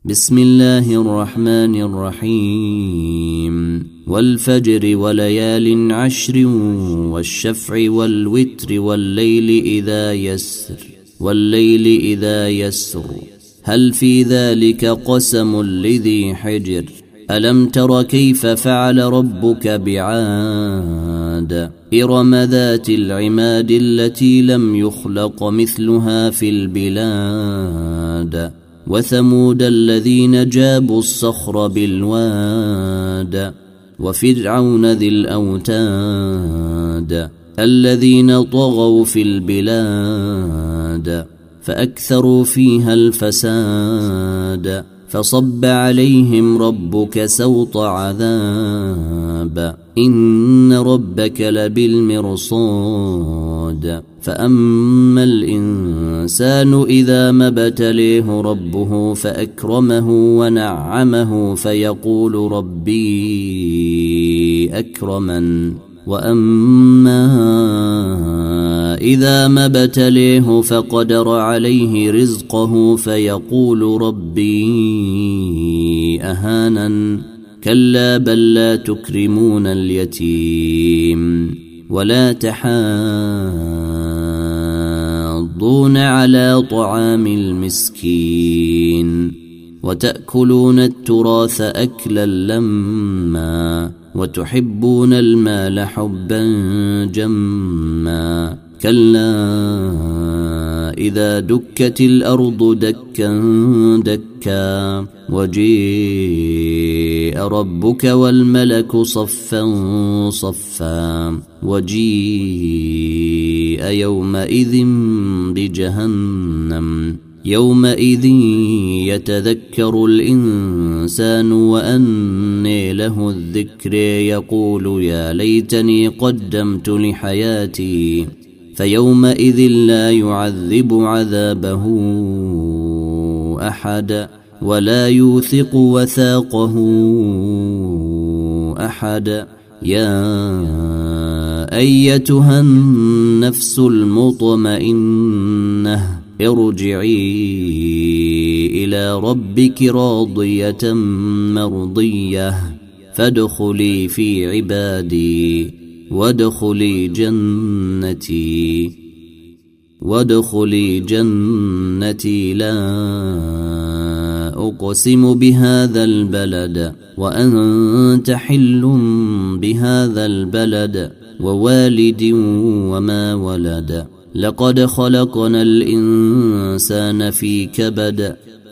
بسم الله الرحمن الرحيم والفجر وليال عشر والشفع والوتر والليل إذا يسر هل في ذلك قسم لذي حجر ألم تر كيف فعل ربك بعاد إرم ذات العماد التي لم يخلق مثلها في البلاد وثمود الذين جابوا الصخر بالواد وفرعون ذي الأوتاد الذين طغوا في البلاد فأكثروا فيها الفساد فصب عليهم ربك سوط عذاب إن ربك لبالمرصاد فأما الإنسان إذا ما ابتليه ربه فأكرمه ونعمه فيقول ربي أكرمن وأما إذا ما ابتليه فقدر عليه رزقه فيقول ربي أهانن كلا بل لا تكرمون اليتيم ولا تحاضون على طعام المسكين وتأكلون التراث أكلا لما وتحبون المال حبا جما كلا إذا دكت الأرض دكا دكا وجيء ربك والملك صفا صفا وجيء يومئذ بجهنم يومئذ يتذكر الإنسان وأنى له الذكر يقول يا ليتني قدمت لحياتي فيومئذ لا يعذب عذابه أحد ولا يوثق وثاقه أحد يا أيتها النفس المطمئنة ارجعي إلى ربك راضية مرضية فادخلي في عبادي وادخلي جنتي لا أقسم بهذا البلد وأنت حل بهذا البلد ووالد وما ولد لقد خلقنا الإنسان في كبد